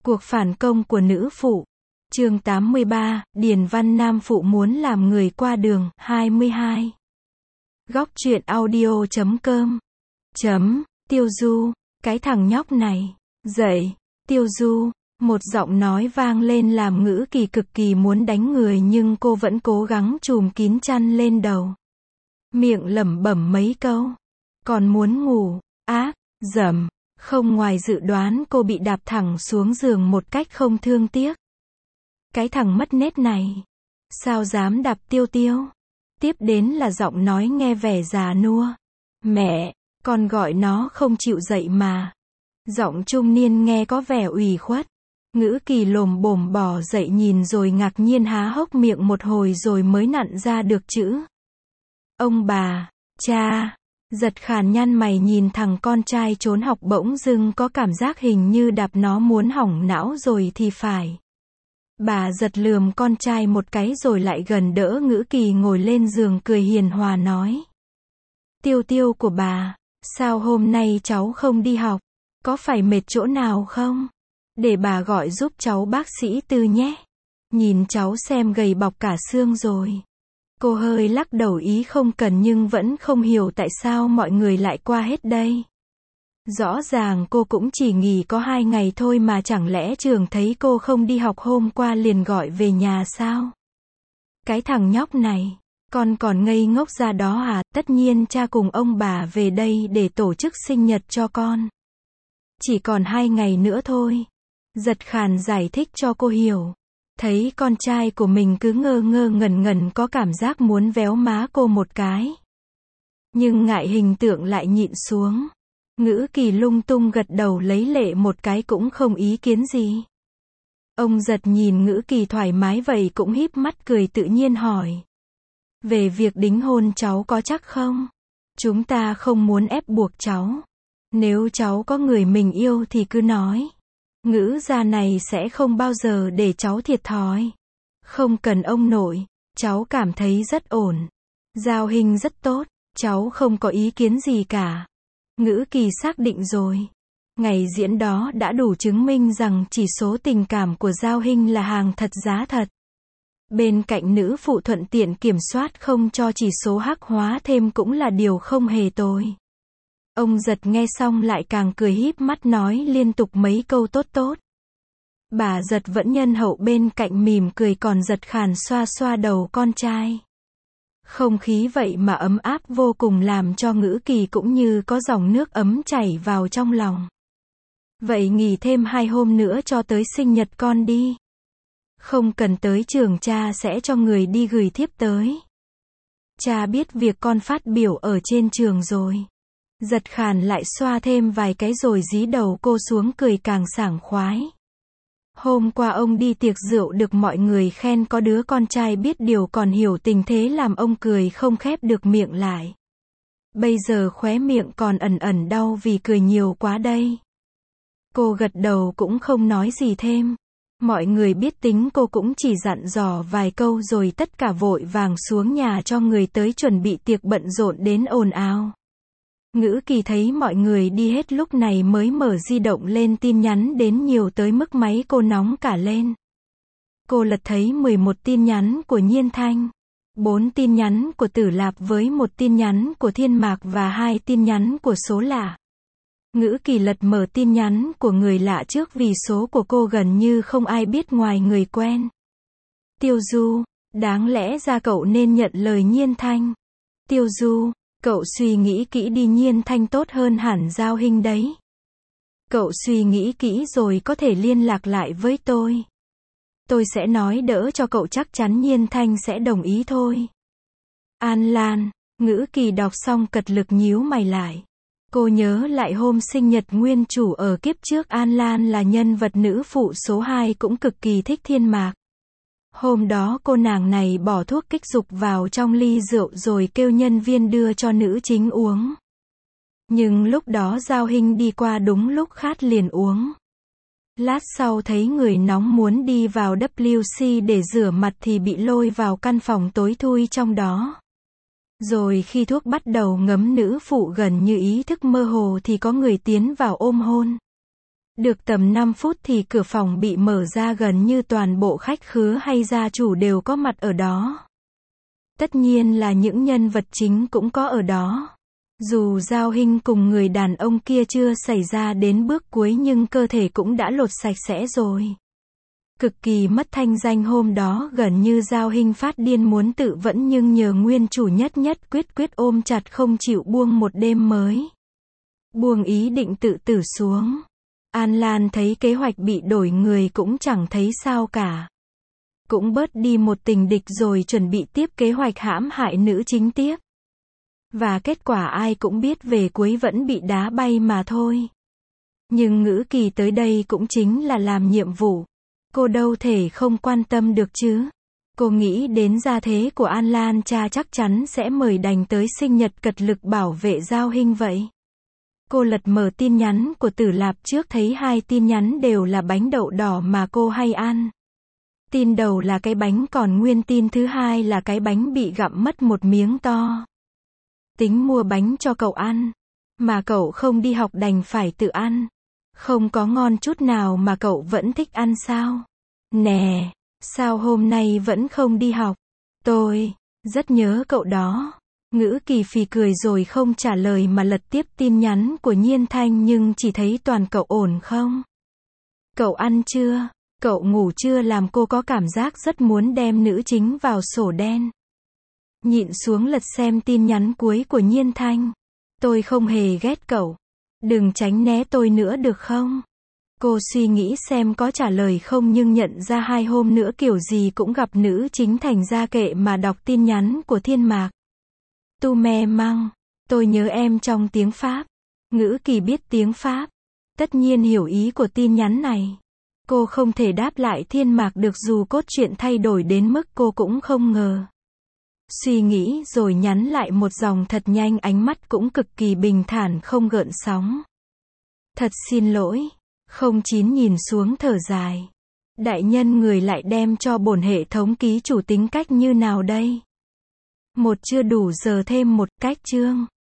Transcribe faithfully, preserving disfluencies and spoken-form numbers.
Cuộc phản công của nữ phụ. Chương tám mươi ba, Điền Văn Nam phụ muốn làm người qua đường, hai mươi hai. Góc truyện audio chấm com. Chấm, Tiêu Du, cái thằng nhóc này. Dậy, Tiêu Du, một giọng nói vang lên làm Ngữ Kỳ cực kỳ muốn đánh người nhưng cô vẫn cố gắng trùm kín chăn lên đầu. Miệng lẩm bẩm mấy câu. Còn muốn ngủ, ác, dầm. Không ngoài dự đoán cô bị đạp thẳng xuống giường một cách không thương tiếc. Cái thằng mất nết này. Sao dám đạp Tiêu Tiêu? Tiếp đến là giọng nói nghe vẻ già nua. Mẹ, con gọi nó không chịu dậy mà. Giọng trung niên nghe có vẻ ủy khuất. Ngữ Kỳ lồm bồm bò dậy nhìn rồi ngạc nhiên há hốc miệng một hồi rồi mới nặn ra được chữ. Ông bà, cha. Giật Khàn nhăn mày nhìn thằng con trai trốn học bỗng dưng có cảm giác hình như đạp nó muốn hỏng não rồi thì phải. Bà giật lườm con trai một cái rồi lại gần đỡ Ngữ Kỳ ngồi lên giường cười hiền hòa nói. Tiêu Tiêu của bà, sao hôm nay cháu không đi học? Có phải mệt chỗ nào không? Để bà gọi giúp cháu bác sĩ Tư nhé. Nhìn cháu xem gầy bọc cả xương rồi. Cô hơi lắc đầu ý không cần nhưng vẫn không hiểu tại sao mọi người lại qua hết đây. Rõ ràng cô cũng chỉ nghỉ có hai ngày thôi mà chẳng lẽ trường thấy cô không đi học hôm qua liền gọi về nhà sao? Cái thằng nhóc này, con còn ngây ngốc ra đó à? Tất nhiên cha cùng ông bà về đây để tổ chức sinh nhật cho con. Chỉ còn hai ngày nữa thôi. Giật Khàn giải thích cho cô hiểu. Thấy con trai của mình cứ ngơ ngơ ngẩn ngẩn có cảm giác muốn véo má cô một cái. Nhưng ngại hình tượng lại nhịn xuống. Ngữ Kỳ lung tung gật đầu lấy lệ một cái cũng không ý kiến gì. Ông Giật nhìn Ngữ Kỳ thoải mái vậy cũng híp mắt cười tự nhiên hỏi. Về việc đính hôn cháu có chắc không? Chúng ta không muốn ép buộc cháu. Nếu cháu có người mình yêu thì cứ nói. Ngữ gia này sẽ không bao giờ để cháu thiệt thòi. Không cần ông nội, cháu cảm thấy rất ổn. Giao Hình rất tốt, cháu không có ý kiến gì cả. Ngữ Kỳ xác định rồi. Ngày diễn đó đã đủ chứng minh rằng chỉ số tình cảm của Giao Hình là hàng thật giá thật. Bên cạnh nữ phụ thuận tiện kiểm soát không cho chỉ số hắc hóa thêm cũng là điều không hề tồi. Ông Giật nghe xong lại càng cười híp mắt nói liên tục mấy câu tốt tốt. Bà Giật vẫn nhân hậu bên cạnh mỉm cười còn Giật Khàn xoa xoa đầu con trai. Không khí vậy mà ấm áp vô cùng làm cho Ngữ Kỳ cũng như có dòng nước ấm chảy vào trong lòng. Vậy nghỉ thêm hai hôm nữa cho tới sinh nhật con đi. Không cần tới trường cha sẽ cho người đi gửi thiếp tới. Cha biết việc con phát biểu ở trên trường rồi. Giật Khàn lại xoa thêm vài cái rồi dí đầu cô xuống cười càng sảng khoái. Hôm qua ông đi tiệc rượu được mọi người khen có đứa con trai biết điều còn hiểu tình thế làm ông cười không khép được miệng lại. Bây giờ khóe miệng còn ẩn ẩn đau vì cười nhiều quá đây. Cô gật đầu cũng không nói gì thêm. Mọi người biết tính cô cũng chỉ dặn dò vài câu rồi tất cả vội vàng xuống nhà cho người tới chuẩn bị tiệc bận rộn đến ồn ào. Ngữ Kỳ thấy mọi người đi hết lúc này mới mở di động lên tin nhắn đến nhiều tới mức máy cô nóng cả lên. Cô lật thấy mười một tin nhắn của Nhiên Thanh, bốn tin nhắn của Tử Lạp với một tin nhắn của Thiên Mạc và hai tin nhắn của số lạ. Ngữ Kỳ lật mở tin nhắn của người lạ trước vì số của cô gần như không ai biết ngoài người quen. Tiêu Du, đáng lẽ ra cậu nên nhận lời Nhiên Thanh. Tiêu Du, cậu suy nghĩ kỹ đi Nhiên Thanh tốt hơn hẳn Giao Hình đấy. Cậu suy nghĩ kỹ rồi có thể liên lạc lại với tôi. Tôi sẽ nói đỡ cho cậu chắc chắn Nhiên Thanh sẽ đồng ý thôi. An Lan, Ngữ Kỳ đọc xong cật lực nhíu mày lại. Cô nhớ lại hôm sinh nhật nguyên chủ ở kiếp trước An Lan là nhân vật nữ phụ số hai cũng cực kỳ thích Thiên Mạc. Hôm đó cô nàng này bỏ thuốc kích dục vào trong ly rượu rồi kêu nhân viên đưa cho nữ chính uống. Nhưng lúc đó Giao Hình đi qua đúng lúc khát liền uống. Lát sau thấy người nóng muốn đi vào W C để rửa mặt thì bị lôi vào căn phòng tối thui trong đó. Rồi khi thuốc bắt đầu ngấm nữ phụ gần như ý thức mơ hồ thì có người tiến vào ôm hôn. Được tầm năm phút thì cửa phòng bị mở ra, gần như toàn bộ khách khứa hay gia chủ đều có mặt ở đó. Tất nhiên là những nhân vật chính cũng có ở đó. Dù Giao Hinh cùng người đàn ông kia chưa xảy ra đến bước cuối nhưng cơ thể cũng đã lột sạch sẽ rồi. Cực kỳ mất thanh danh hôm đó, gần như Giao Hinh phát điên muốn tự vẫn nhưng nhờ nguyên chủ nhất nhất quyết quyết ôm chặt không chịu buông một đêm mới. Buông ý định tự tử xuống. An Lan thấy kế hoạch bị đổi người cũng chẳng thấy sao cả. Cũng bớt đi một tình địch rồi chuẩn bị tiếp kế hoạch hãm hại nữ chính tiếp. Và kết quả ai cũng biết, về cuối vẫn bị đá bay mà thôi. Nhưng Ngữ Kỳ tới đây cũng chính là làm nhiệm vụ. Cô đâu thể không quan tâm được chứ. Cô nghĩ đến gia thế của An Lan, cha chắc chắn sẽ mời đành tới sinh nhật cật lực bảo vệ Giao Hinh vậy. Cô lật mở tin nhắn của Tử Lạp trước, thấy hai tin nhắn đều là bánh đậu đỏ mà cô hay ăn. Tin đầu là cái bánh còn nguyên, tin thứ hai là cái bánh bị gặm mất một miếng to. Tính mua bánh cho cậu ăn, mà cậu không đi học đành phải tự ăn. Không có ngon chút nào mà cậu vẫn thích ăn sao? Nè, sao hôm nay vẫn không đi học? Tôi rất nhớ cậu đó. Ngữ Kỳ phì cười rồi không trả lời mà lật tiếp tin nhắn của Nhiên Thanh, nhưng chỉ thấy toàn cậu ổn không? Cậu ăn chưa? Cậu ngủ chưa? Làm cô có cảm giác rất muốn đem nữ chính vào sổ đen. Nhịn xuống lật xem tin nhắn cuối của Nhiên Thanh. Tôi không hề ghét cậu. Đừng tránh né tôi nữa được không? Cô suy nghĩ xem có trả lời không nhưng nhận ra hai hôm nữa kiểu gì cũng gặp nữ chính, thành ra kệ mà đọc tin nhắn của Thiên Mạc. Tu mè măng, tôi nhớ em trong tiếng Pháp. Ngữ Kỳ biết tiếng Pháp, tất nhiên hiểu ý của tin nhắn này. Cô không thể đáp lại Thiên Mạc được dù cốt truyện thay đổi đến mức cô cũng không ngờ. Suy nghĩ rồi nhắn lại một dòng thật nhanh, ánh mắt cũng cực kỳ bình thản không gợn sóng. Thật xin lỗi. Không chín nhìn xuống thở dài. Đại nhân người lại đem cho bổn hệ thống ký chủ tính cách như nào đây? Một chưa đủ giờ thêm một cách chương.